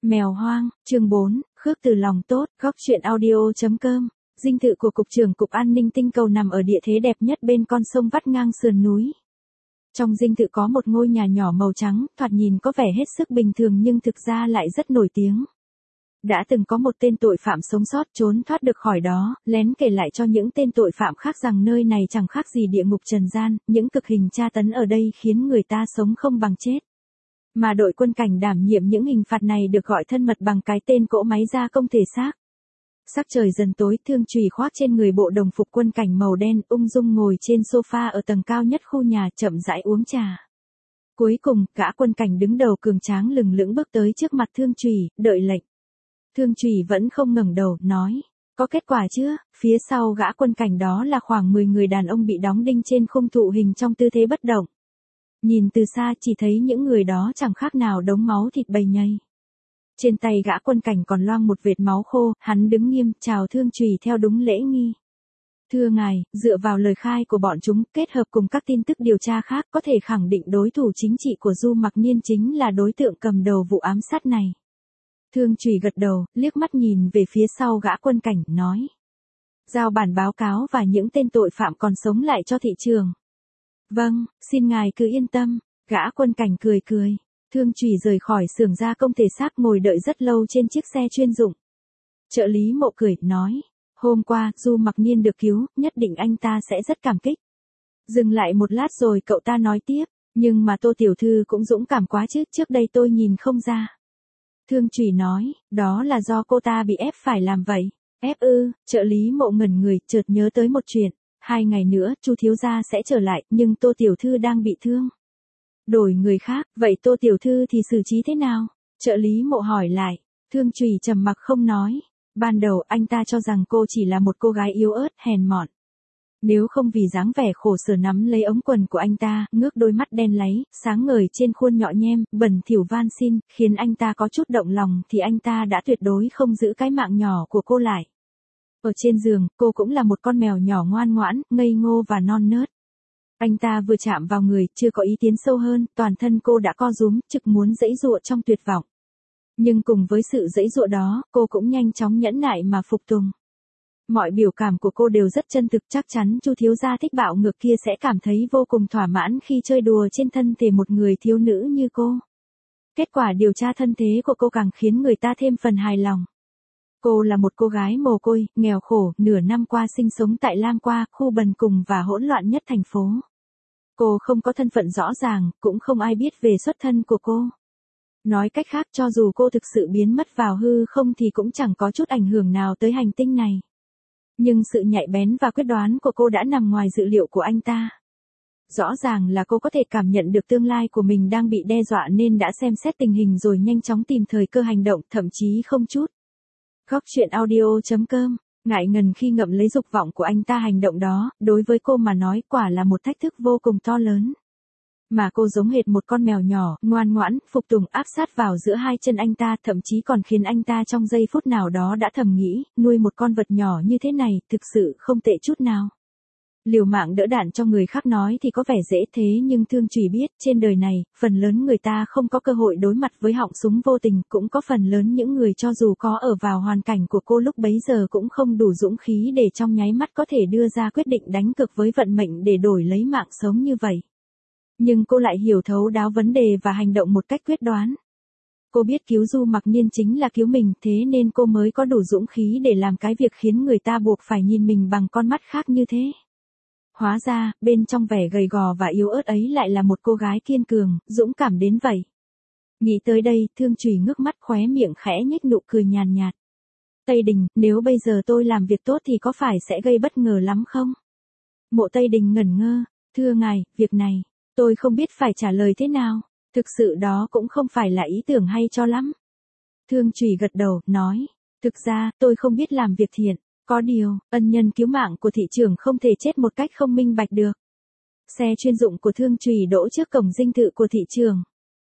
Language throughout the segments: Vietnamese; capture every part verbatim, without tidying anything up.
Mèo hoang, chương bốn, khước từ lòng tốt, góc truyện audio.com. Dinh thự của Cục trưởng Cục An ninh Tinh cầu nằm ở địa thế đẹp nhất bên con sông vắt ngang sườn núi. Trong dinh thự có một ngôi nhà nhỏ màu trắng, thoạt nhìn có vẻ hết sức bình thường nhưng thực ra lại rất nổi tiếng. Đã từng có một tên tội phạm sống sót trốn thoát được khỏi đó, lén kể lại cho những tên tội phạm khác rằng nơi này chẳng khác gì địa ngục trần gian, những cực hình tra tấn ở đây khiến người ta sống không bằng chết. Mà đội quân cảnh đảm nhiệm những hình phạt này được gọi thân mật bằng cái tên cỗ máy gia công thể xác. Sắc trời dần tối, Thương Chùy khoác trên người bộ đồng phục quân cảnh màu đen, ung dung ngồi trên sofa ở tầng cao nhất khu nhà, chậm rãi uống trà. Cuối cùng, gã quân cảnh đứng đầu cường tráng lừng lững bước tới trước mặt Thương Chùy, đợi lệnh. Thương Chùy vẫn không ngẩng đầu, nói, có kết quả chưa? Phía sau gã quân cảnh đó là khoảng mười người đàn ông bị đóng đinh trên khung thụ hình trong tư thế bất động. Nhìn từ xa chỉ thấy những người đó chẳng khác nào đống máu thịt bầy nhầy. Trên tay gã quân cảnh còn loang một vệt máu khô, hắn đứng nghiêm, chào Thương Chùy theo đúng lễ nghi. Thưa ngài, dựa vào lời khai của bọn chúng, kết hợp cùng các tin tức điều tra khác, có thể khẳng định đối thủ chính trị của Du Mặc Niên chính là đối tượng cầm đầu vụ ám sát này. Thương Chùy gật đầu, liếc mắt nhìn về phía sau gã quân cảnh, nói. Giao bản báo cáo và những tên tội phạm còn sống lại cho thị trường. Vâng, xin ngài cứ yên tâm, gã quân cảnh cười cười. Thương Chùy rời khỏi xưởng gia công thể xác ngồi đợi rất lâu trên chiếc xe chuyên dụng. Trợ lý Mộ cười, nói, hôm qua, Du Mặc Niên được cứu, nhất định anh ta sẽ rất cảm kích. Dừng lại một lát rồi cậu ta nói tiếp, nhưng mà Tô Tiểu Thư cũng dũng cảm quá chứ, trước đây tôi nhìn không ra. Thương Chùy nói, đó là do cô ta bị ép phải làm vậy. Ép ư, trợ lý Mộ ngẩn người, chợt nhớ tới một chuyện. Hai ngày nữa, Chu thiếu gia sẽ trở lại, nhưng Tô Tiểu Thư đang bị thương. Đổi người khác, vậy Tô Tiểu Thư thì xử trí thế nào? Trợ lý Mộ hỏi lại. Thương Chùy trầm mặc không nói. Ban đầu anh ta cho rằng cô chỉ là một cô gái yếu ớt, hèn mọn. Nếu không vì dáng vẻ khổ sở nắm lấy ống quần của anh ta, ngước đôi mắt đen láy, sáng ngời trên khuôn nhọ nhem, bẩn thỉu van xin, khiến anh ta có chút động lòng thì anh ta đã tuyệt đối không giữ cái mạng nhỏ của cô lại. Ở trên giường, cô cũng là một con mèo nhỏ ngoan ngoãn, ngây ngô và non nớt. Anh ta vừa chạm vào người, chưa có ý tiến sâu hơn, toàn thân cô đã co rúm, trực muốn giãy giụa trong tuyệt vọng. Nhưng cùng với sự giãy giụa đó, cô cũng nhanh chóng nhẫn nại mà phục tùng. Mọi biểu cảm của cô đều rất chân thực, chắc chắn Chu thiếu gia thích bạo ngược kia sẽ cảm thấy vô cùng thỏa mãn khi chơi đùa trên thân thể một người thiếu nữ như cô. Kết quả điều tra thân thế của cô càng khiến người ta thêm phần hài lòng. Cô là một cô gái mồ côi, nghèo khổ, nửa năm qua sinh sống tại Lam Qua, khu bần cùng và hỗn loạn nhất thành phố. Cô không có thân phận rõ ràng, cũng không ai biết về xuất thân của cô. Nói cách khác, cho dù cô thực sự biến mất vào hư không thì cũng chẳng có chút ảnh hưởng nào tới hành tinh này. Nhưng sự nhạy bén và quyết đoán của cô đã nằm ngoài dự liệu của anh ta. Rõ ràng là cô có thể cảm nhận được tương lai của mình đang bị đe dọa nên đã xem xét tình hình rồi nhanh chóng tìm thời cơ hành động, thậm chí không chút. Góc truyện audio.com, ngại ngần khi ngậm lấy dục vọng của anh ta, hành động đó, đối với cô mà nói quả là một thách thức vô cùng to lớn. Mà cô giống hệt một con mèo nhỏ, ngoan ngoãn, phục tùng áp sát vào giữa hai chân anh ta, thậm chí còn khiến anh ta trong giây phút nào đó đã thầm nghĩ, nuôi một con vật nhỏ như thế này, thực sự không tệ chút nào. Liều mạng đỡ đạn cho người khác nói thì có vẻ dễ thế nhưng Thương Chùy biết, trên đời này, phần lớn người ta không có cơ hội đối mặt với họng súng vô tình, cũng có phần lớn những người cho dù có ở vào hoàn cảnh của cô lúc bấy giờ cũng không đủ dũng khí để trong nháy mắt có thể đưa ra quyết định đánh cược với vận mệnh để đổi lấy mạng sống như vậy. Nhưng cô lại hiểu thấu đáo vấn đề và hành động một cách quyết đoán. Cô biết cứu Du Mặc Niên chính là cứu mình, thế nên cô mới có đủ dũng khí để làm cái việc khiến người ta buộc phải nhìn mình bằng con mắt khác như thế. Hóa ra, bên trong vẻ gầy gò và yếu ớt ấy lại là một cô gái kiên cường, dũng cảm đến vậy. Nghĩ tới đây, Thương Chùy ngước mắt, khóe miệng khẽ nhếch nụ cười nhàn nhạt. Tây Đình, nếu bây giờ tôi làm việc tốt thì có phải sẽ gây bất ngờ lắm không? Mộ Tây Đình ngẩn ngơ, thưa ngài, việc này, tôi không biết phải trả lời thế nào, thực sự đó cũng không phải là ý tưởng hay cho lắm. Thương Chùy gật đầu, nói, thực ra, tôi không biết làm việc thiện. Có điều, ân nhân cứu mạng của thị trưởng không thể chết một cách không minh bạch được. Xe chuyên dụng của Thương Chùy đỗ trước cổng dinh thự của thị trưởng.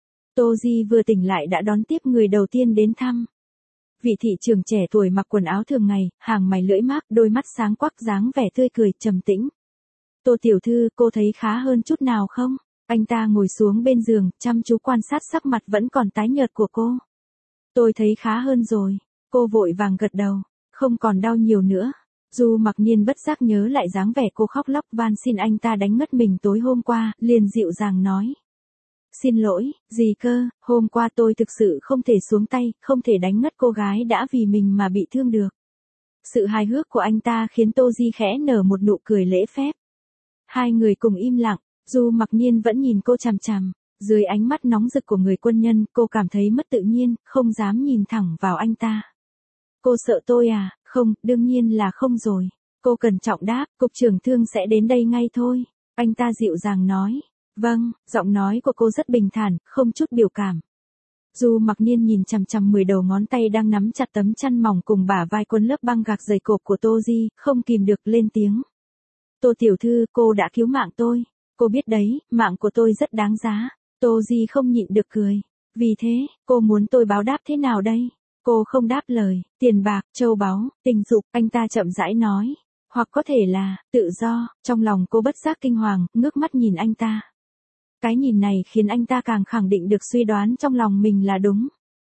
Tô Di vừa tỉnh lại đã đón tiếp người đầu tiên đến thăm. Vị thị trưởng trẻ tuổi mặc quần áo thường ngày, hàng mày lưỡi mác, đôi mắt sáng quắc, dáng vẻ tươi cười, trầm tĩnh. Tô tiểu thư, cô thấy khá hơn chút nào không? Anh ta ngồi xuống bên giường, chăm chú quan sát sắc mặt vẫn còn tái nhợt của cô. Tôi thấy khá hơn rồi. Cô vội vàng gật đầu. Không còn đau nhiều nữa. Du Mặc Nhiên bất giác nhớ lại dáng vẻ cô khóc lóc van xin anh ta đánh ngất mình tối hôm qua, liền dịu dàng nói. Xin lỗi, gì cơ, hôm qua tôi thực sự không thể xuống tay, không thể đánh ngất cô gái đã vì mình mà bị thương được. Sự hài hước của anh ta khiến Tô Di khẽ nở một nụ cười lễ phép. Hai người cùng im lặng, Du Mặc Nhiên vẫn nhìn cô chằm chằm. Dưới ánh mắt nóng rực của người quân nhân, cô cảm thấy mất tự nhiên, không dám nhìn thẳng vào anh ta. Cô sợ tôi à? Không, đương nhiên là không rồi. Cô cẩn trọng đáp, cục trưởng Thương sẽ đến đây ngay thôi. Anh ta dịu dàng nói. Vâng, giọng nói của cô rất bình thản, không chút biểu cảm. Du Mặc Nhiên nhìn chằm chằm mười đầu ngón tay đang nắm chặt tấm chăn mỏng cùng bả vai quấn lớp băng gạc dày cộp của Tô Di, không kìm được lên tiếng. Tô tiểu thư, cô đã cứu mạng tôi. Cô biết đấy, mạng của tôi rất đáng giá. Tô Di không nhịn được cười. Vì thế, cô muốn tôi báo đáp thế nào đây? Cô không đáp lời, tiền bạc, châu báu, tình dục, anh ta chậm rãi nói. Hoặc có thể là, tự do, trong lòng cô bất giác kinh hoàng, ngước mắt nhìn anh ta. Cái nhìn này khiến anh ta càng khẳng định được suy đoán trong lòng mình là đúng.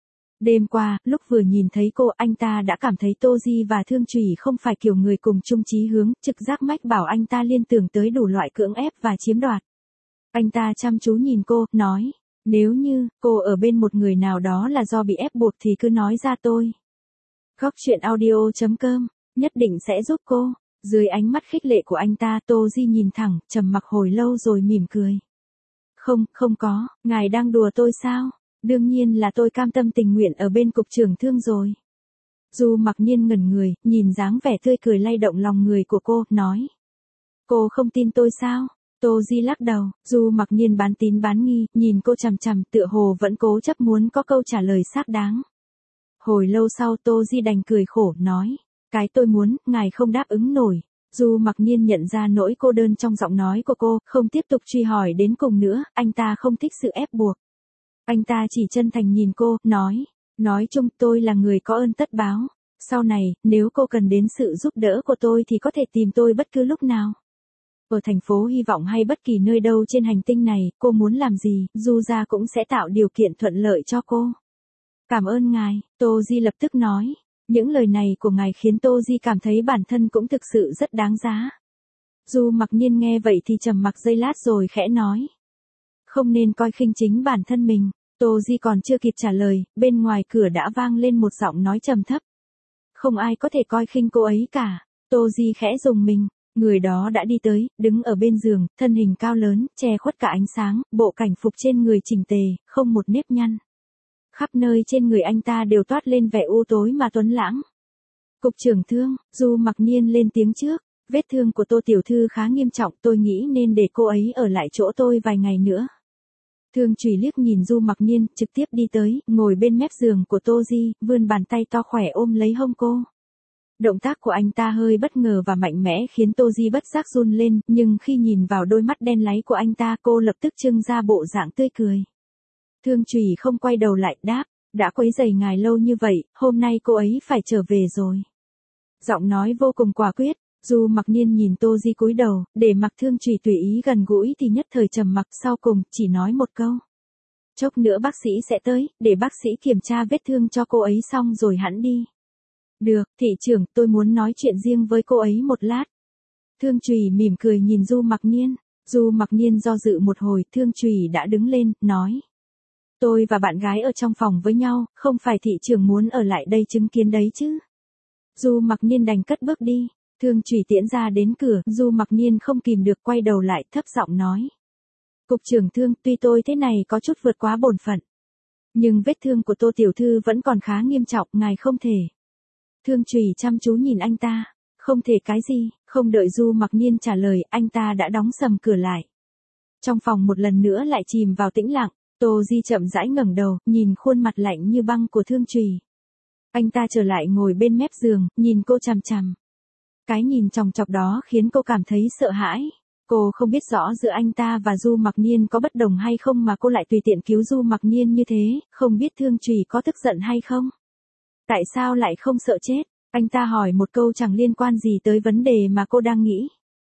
Đêm qua, lúc vừa nhìn thấy cô, anh ta đã cảm thấy Tô Di và Thương Chủy không phải kiểu người cùng chung chí hướng, trực giác mách bảo anh ta liên tưởng tới đủ loại cưỡng ép và chiếm đoạt. Anh ta chăm chú nhìn cô, nói, nếu như, cô ở bên một người nào đó là do bị ép buộc thì cứ nói ra tôi. Góc truyện audio chấm com, nhất định sẽ giúp cô. Dưới ánh mắt khích lệ của anh ta, Tô Di nhìn thẳng, trầm mặc hồi lâu rồi mỉm cười. Không, không có, ngài đang đùa tôi sao? Đương nhiên là tôi cam tâm tình nguyện ở bên cục trưởng Thương rồi. Du Mặc Nhiên ngẩn người, nhìn dáng vẻ tươi cười lay động lòng người của cô, nói. Cô không tin tôi sao? Tô Di lắc đầu, Du Mặc Nhiên bán tín bán nghi, nhìn cô chằm chằm, tựa hồ vẫn cố chấp muốn có câu trả lời xác đáng. Hồi lâu sau Tô Di đành cười khổ, nói. Cái tôi muốn, ngài không đáp ứng nổi. Du Mặc Nhiên nhận ra nỗi cô đơn trong giọng nói của cô, không tiếp tục truy hỏi đến cùng nữa, anh ta không thích sự ép buộc. Anh ta chỉ chân thành nhìn cô, nói, nói chung tôi là người có ơn tất báo. Sau này, nếu cô cần đến sự giúp đỡ của tôi thì có thể tìm tôi bất cứ lúc nào. Ở thành phố hy vọng hay bất kỳ nơi đâu trên hành tinh này, cô muốn làm gì, Du gia cũng sẽ tạo điều kiện thuận lợi cho cô. Cảm ơn ngài, Tô Di lập tức nói. Những lời này của ngài khiến Tô Di cảm thấy bản thân cũng thực sự rất đáng giá. Du Mặc Nhiên nghe vậy thì trầm mặc giây lát rồi khẽ nói. Không nên coi khinh chính bản thân mình. Tô Di còn chưa kịp trả lời, bên ngoài cửa đã vang lên một giọng nói trầm thấp. Không ai có thể coi khinh cô ấy cả. Tô Di khẽ rùng mình. Người đó đã đi tới, đứng ở bên giường, thân hình cao lớn, che khuất cả ánh sáng, bộ cảnh phục trên người chỉnh tề, không một nếp nhăn. Khắp nơi trên người anh ta đều toát lên vẻ u tối mà tuấn lãng. Cục trưởng Thương, Du Mặc Nhiên lên tiếng trước, vết thương của Tô tiểu thư khá nghiêm trọng, tôi nghĩ nên để cô ấy ở lại chỗ tôi vài ngày nữa. Thương Chủy liếc nhìn Du Mặc Nhiên, trực tiếp đi tới, ngồi bên mép giường của Tô Di, vươn bàn tay to khỏe ôm lấy hông cô. Động tác của anh ta hơi bất ngờ và mạnh mẽ khiến Tô Di bất giác run lên, nhưng khi nhìn vào đôi mắt đen láy của anh ta, cô lập tức trưng ra bộ dạng tươi cười. Thương Chủy không quay đầu lại, đáp, đã quấy rầy ngài lâu như vậy, hôm nay cô ấy phải trở về rồi. Giọng nói vô cùng quả quyết, Du Mặc Nhiên nhìn Tô Di cúi đầu, để mặc Thương Chủy tùy ý gần gũi thì nhất thời trầm mặc, sau cùng, chỉ nói một câu. Chốc nữa bác sĩ sẽ tới, để bác sĩ kiểm tra vết thương cho cô ấy xong rồi hẵng đi. Được, thị trưởng, tôi muốn nói chuyện riêng với cô ấy một lát. Thương Chủy mỉm cười nhìn Du Mặc Nhiên. Du Mặc Nhiên do dự một hồi, Thương Chủy đã đứng lên, nói. Tôi và bạn gái ở trong phòng với nhau, không phải thị trưởng muốn ở lại đây chứng kiến đấy chứ. Du Mặc Nhiên đành cất bước đi. Thương Chủy tiễn ra đến cửa, Du Mặc Nhiên không kìm được quay đầu lại, thấp giọng nói. Cục trưởng Thương, tuy tôi thế này có chút vượt quá bổn phận. Nhưng vết thương của Tô tiểu thư vẫn còn khá nghiêm trọng, ngài không thể. Thương Chủy chăm chú nhìn anh ta. Không thể cái gì, không đợi Du Mặc Nhiên trả lời, anh ta đã đóng sầm cửa lại. Trong phòng một lần nữa lại chìm vào tĩnh lặng, Tô Di chậm rãi ngẩng đầu, nhìn khuôn mặt lạnh như băng của Thương Chủy. Anh ta trở lại ngồi bên mép giường, nhìn cô chằm chằm. Cái nhìn chòng chọc đó khiến cô cảm thấy sợ hãi. Cô không biết rõ giữa anh ta và Du Mặc Nhiên có bất đồng hay không mà cô lại tùy tiện cứu Du Mặc Nhiên như thế, không biết Thương Chủy có tức giận hay không. Tại sao lại không sợ chết? Anh ta hỏi một câu chẳng liên quan gì tới vấn đề mà cô đang nghĩ.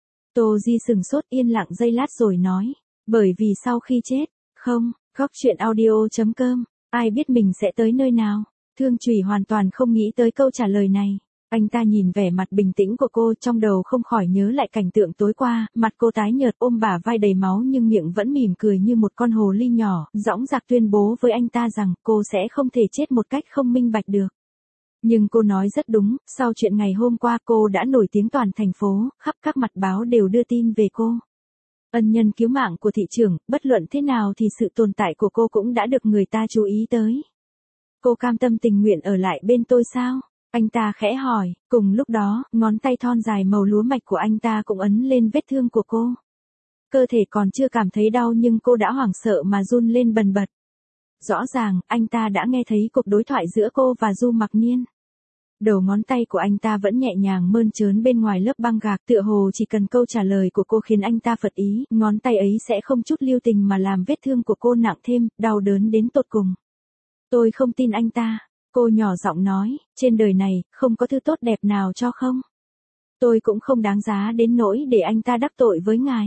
Tô Di sừng sốt yên lặng giây lát rồi nói. Bởi vì sau khi chết, không, góc truyện audio chấm com, ai biết mình sẽ tới nơi nào. Thương Trùy hoàn toàn không nghĩ tới câu trả lời này. Anh ta nhìn vẻ mặt bình tĩnh của cô, trong đầu không khỏi nhớ lại cảnh tượng tối qua, mặt cô tái nhợt ôm bả vai đầy máu nhưng miệng vẫn mỉm cười như một con hồ ly nhỏ, dõng dạc tuyên bố với anh ta rằng cô sẽ không thể chết một cách không minh bạch được. Nhưng cô nói rất đúng, sau chuyện ngày hôm qua cô đã nổi tiếng toàn thành phố, khắp các mặt báo đều đưa tin về cô. Ân nhân cứu mạng của thị trưởng, bất luận thế nào thì sự tồn tại của cô cũng đã được người ta chú ý tới. Cô cam tâm tình nguyện ở lại bên tôi sao? Anh ta khẽ hỏi, cùng lúc đó, ngón tay thon dài màu lúa mạch của anh ta cũng ấn lên vết thương của cô. Cơ thể còn chưa cảm thấy đau nhưng cô đã hoảng sợ mà run lên bần bật. Rõ ràng, anh ta đã nghe thấy cuộc đối thoại giữa cô và Du Mặc Niên. Đầu ngón tay của anh ta vẫn nhẹ nhàng mơn trớn bên ngoài lớp băng gạc, tựa hồ chỉ cần câu trả lời của cô khiến anh ta phật ý, ngón tay ấy sẽ không chút lưu tình mà làm vết thương của cô nặng thêm, đau đớn đến tột cùng. Tôi không tin anh ta. Cô nhỏ giọng nói, trên đời này, không có thứ tốt đẹp nào cho không? Tôi cũng không đáng giá đến nỗi để anh ta đắc tội với ngài.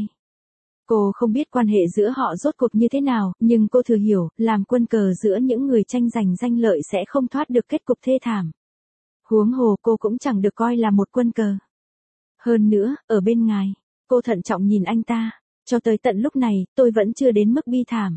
Cô không biết quan hệ giữa họ rốt cuộc như thế nào, nhưng cô thừa hiểu, làm quân cờ giữa những người tranh giành danh lợi sẽ không thoát được kết cục thê thảm. Huống hồ cô cũng chẳng được coi là một quân cờ. Hơn nữa, ở bên ngài, cô thận trọng nhìn anh ta, cho tới tận lúc này, tôi vẫn chưa đến mức bi thảm.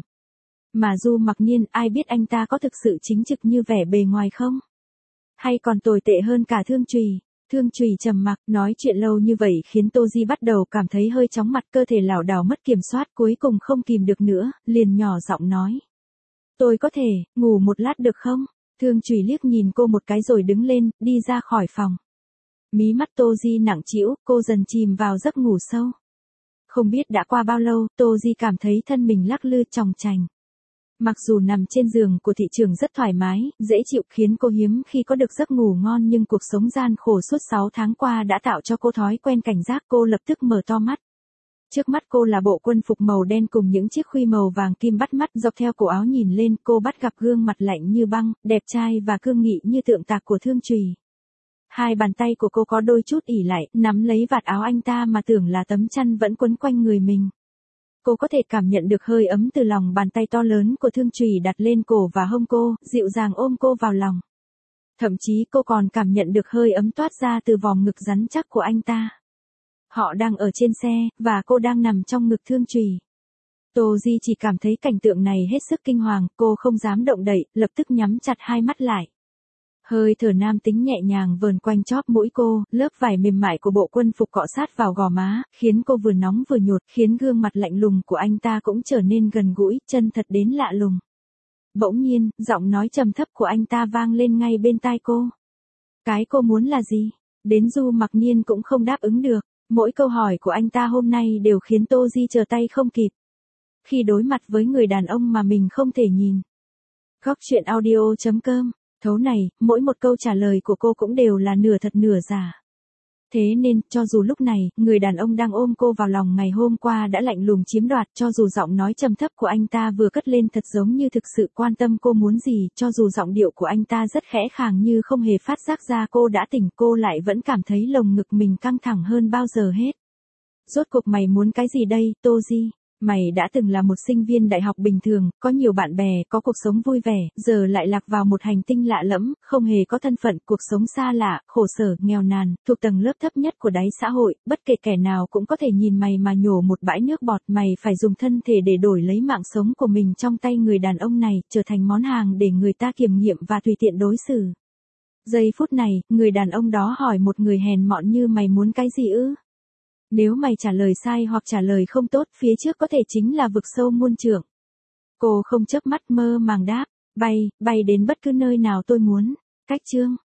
Mà Du Mặc Niên, ai biết anh ta có thực sự chính trực như vẻ bề ngoài không? Hay còn tồi tệ hơn cả Thương Trùy? Thương Trùy trầm mặc, nói chuyện lâu như vậy khiến Tô Di bắt đầu cảm thấy hơi chóng mặt, cơ thể lảo đảo mất kiểm soát, cuối cùng không kìm được nữa, liền nhỏ giọng nói. Tôi có thể, ngủ một lát được không? Thương Trùy liếc nhìn cô một cái rồi đứng lên, đi ra khỏi phòng. Mí mắt Tô Di nặng trĩu, cô dần chìm vào giấc ngủ sâu. Không biết đã qua bao lâu, Tô Di cảm thấy thân mình lắc lư chòng chành. Mặc dù nằm trên giường của thị trường rất thoải mái, dễ chịu khiến cô hiếm khi có được giấc ngủ ngon nhưng cuộc sống gian khổ suốt sáu tháng qua đã tạo cho cô thói quen cảnh giác, cô lập tức mở to mắt. Trước mắt cô là bộ quân phục màu đen cùng những chiếc khuy màu vàng kim bắt mắt, dọc theo cổ áo nhìn lên cô bắt gặp gương mặt lạnh như băng, đẹp trai và cương nghị như tượng tạc của Thương Trùy. Hai bàn tay của cô có đôi chút ỉ lại, nắm lấy vạt áo anh ta mà tưởng là tấm chăn vẫn quấn quanh người mình. Cô có thể cảm nhận được hơi ấm từ lòng bàn tay to lớn của Thương Trùy đặt lên cổ và hông cô, dịu dàng ôm cô vào lòng. Thậm chí cô còn cảm nhận được hơi ấm toát ra từ vòng ngực rắn chắc của anh ta. Họ đang ở trên xe, và cô đang nằm trong ngực Thương Trùy. Tô Di chỉ cảm thấy cảnh tượng này hết sức kinh hoàng, cô không dám động đậy, lập tức nhắm chặt hai mắt lại. Hơi thở nam tính nhẹ nhàng vờn quanh chóp mũi cô, lớp vải mềm mại của bộ quân phục cọ sát vào gò má, khiến cô vừa nóng vừa nhột, khiến gương mặt lạnh lùng của anh ta cũng trở nên gần gũi, chân thật đến lạ lùng. Bỗng nhiên, giọng nói trầm thấp của anh ta vang lên ngay bên tai cô. Cái cô muốn là gì? Đến Du Mặc Niên cũng không đáp ứng được, mỗi câu hỏi của anh ta hôm nay đều khiến Tô Di trở tay không kịp. Khi đối mặt với người đàn ông mà mình không thể nhìn. Góc truyện audio chấm com. Thấu này, mỗi một câu trả lời của cô cũng đều là nửa thật nửa giả. Thế nên, cho dù lúc này, người đàn ông đang ôm cô vào lòng ngày hôm qua đã lạnh lùng chiếm đoạt, cho dù giọng nói trầm thấp của anh ta vừa cất lên thật giống như thực sự quan tâm cô muốn gì, cho dù giọng điệu của anh ta rất khẽ khàng như không hề phát giác ra cô đã tỉnh, cô lại vẫn cảm thấy lồng ngực mình căng thẳng hơn bao giờ hết. Rốt cuộc mày muốn cái gì đây, Tô Di? Mày đã từng là một sinh viên đại học bình thường, có nhiều bạn bè, có cuộc sống vui vẻ, giờ lại lạc vào một hành tinh lạ lẫm, không hề có thân phận, cuộc sống xa lạ, khổ sở, nghèo nàn, thuộc tầng lớp thấp nhất của đáy xã hội, bất kể kẻ nào cũng có thể nhìn mày mà nhổ một bãi nước bọt, mày phải dùng thân thể để đổi lấy mạng sống của mình trong tay người đàn ông này, trở thành món hàng để người ta kiểm nghiệm và tùy tiện đối xử. Giây phút này, người đàn ông đó hỏi một người hèn mọn như mày muốn cái gì ư? Nếu mày trả lời sai hoặc trả lời không tốt, phía trước có thể chính là vực sâu muôn trượng. Cô không chớp mắt mơ màng đáp, bay, bay đến bất cứ nơi nào tôi muốn. Cách chương.